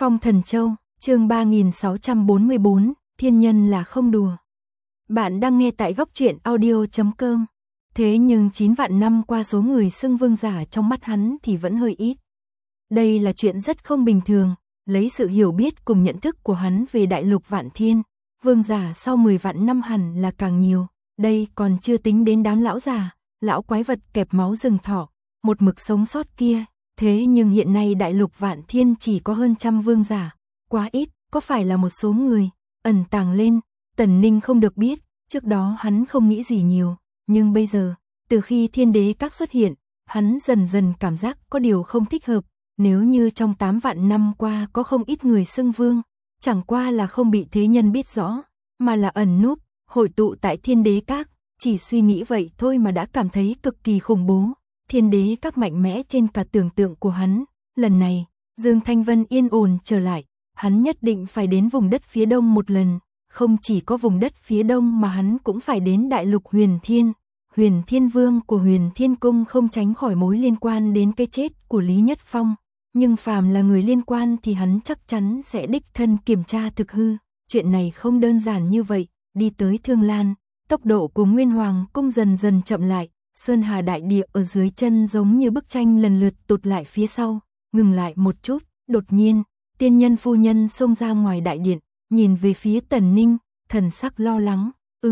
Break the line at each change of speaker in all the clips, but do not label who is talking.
Phong Thần Châu, chương 3644, thiên nhân là không đùa. Bạn đang nghe tại góc truyện audio.com. Thế nhưng 9 vạn năm qua số người xưng vương giả trong mắt hắn thì vẫn hơi ít. Đây là chuyện rất không bình thường, lấy sự hiểu biết cùng nhận thức của hắn về đại lục vạn thiên, vương giả sau 10 vạn năm hẳn là càng nhiều, đây còn chưa tính đến đám lão già, lão quái vật kẹp máu rừng thỏ, một mực sống sót kia. Thế nhưng hiện nay đại lục vạn thiên chỉ có hơn trăm vương giả, quá ít, có phải là một số người ẩn tàng lên, Tần Ninh không được biết, trước đó hắn không nghĩ gì nhiều, nhưng bây giờ, từ khi thiên đế các xuất hiện, hắn dần dần cảm giác có điều không thích hợp, nếu như trong 8 vạn năm qua có không ít người xưng vương, chẳng qua là không bị thế nhân biết rõ, mà là ẩn núp, hội tụ tại thiên đế các, chỉ suy nghĩ vậy thôi mà đã cảm thấy cực kỳ khủng bố. Thiên đế các mạnh mẽ trên cả tưởng tượng của hắn, lần này, Dương Thanh Vân yên ổn trở lại, hắn nhất định phải đến vùng đất phía đông một lần, không chỉ có vùng đất phía đông mà hắn cũng phải đến đại lục Huyền Thiên Vương của Huyền Thiên Cung không tránh khỏi mối liên quan đến cái chết của Lý Nhất Phong, nhưng phàm là người liên quan thì hắn chắc chắn sẽ đích thân kiểm tra thực hư, chuyện này không đơn giản như vậy, đi tới Thương Lan, tốc độ của Nguyên Hoàng Cung dần dần chậm lại. Sơn Hà đại địa ở dưới chân giống như bức tranh lần lượt tụt lại phía sau, ngừng lại một chút, đột nhiên, tiên nhân phu nhân xông ra ngoài đại điện, nhìn về phía Tần Ninh, thần sắc lo lắng,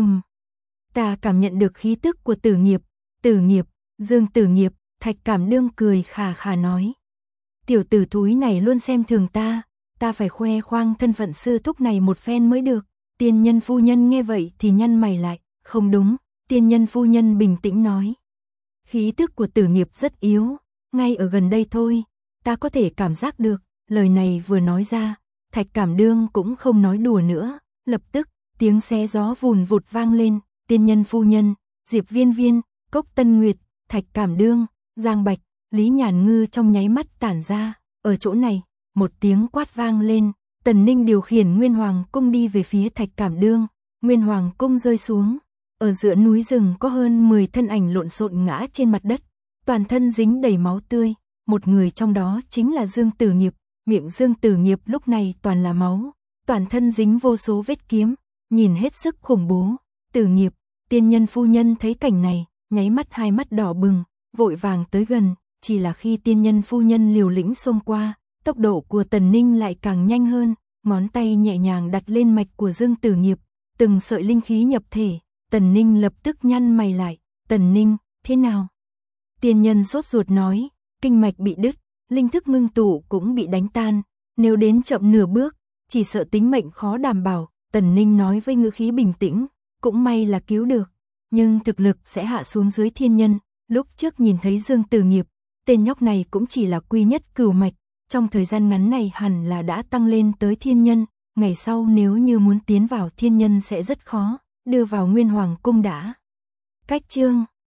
ta cảm nhận được khí tức của Tử Nghiệp, Dương Tử Nghiệp, Thạch Cảm Đương cười khà khà nói. Tiểu tử thúi này luôn xem thường ta phải khoe khoang thân phận sư thúc này một phen mới được, tiên nhân phu nhân nghe vậy thì nhăn mày lại, không đúng. Tiên nhân phu nhân bình tĩnh nói. Khí tức của Tử Nghiệp rất yếu, ngay ở gần đây thôi, ta có thể cảm giác được, lời này vừa nói ra, Thạch Cảm Đương cũng không nói đùa nữa, lập tức, tiếng xé gió vùn vụt vang lên, tiên nhân phu nhân, Diệp Viên Viên, Cốc Tân Nguyệt, Thạch Cảm Đương, Giang Bạch, Lý Nhàn Ngư trong nháy mắt tản ra, ở chỗ này, một tiếng quát vang lên, Tần Ninh điều khiển Nguyên Hoàng Cung đi về phía Thạch Cảm Đương, Nguyên Hoàng Cung rơi xuống. Ở giữa núi rừng có hơn 10 thân ảnh lộn xộn ngã trên mặt đất, toàn thân dính đầy máu tươi, một người trong đó chính là Dương Tử Nghiệp, miệng Dương Tử Nghiệp lúc này toàn là máu, toàn thân dính vô số vết kiếm, nhìn hết sức khủng bố. Tử Nghiệp, tiên nhân phu nhân thấy cảnh này, nháy mắt hai mắt đỏ bừng, vội vàng tới gần, chỉ là khi tiên nhân phu nhân liều lĩnh xông qua, tốc độ của Tần Ninh lại càng nhanh hơn, ngón tay nhẹ nhàng đặt lên mạch của Dương Tử Nghiệp, từng sợi linh khí nhập thể. Tần Ninh lập tức nhăn mày lại, Tần Ninh, thế nào? Tiên nhân sốt ruột nói, kinh mạch bị đứt, linh thức ngưng tụ cũng bị đánh tan, nếu đến chậm nửa bước, chỉ sợ tính mệnh khó đảm bảo, Tần Ninh nói với ngữ khí bình tĩnh, cũng may là cứu được, nhưng thực lực sẽ hạ xuống dưới thiên nhân, lúc trước nhìn thấy Dương Tử Nghiệp, tên nhóc này cũng chỉ là quy nhất cửu mạch, trong thời gian ngắn này hẳn là đã tăng lên tới thiên nhân, ngày sau nếu như muốn tiến vào thiên nhân sẽ rất khó. Đưa vào Nguyên Hoàng Cung đã. Cách chương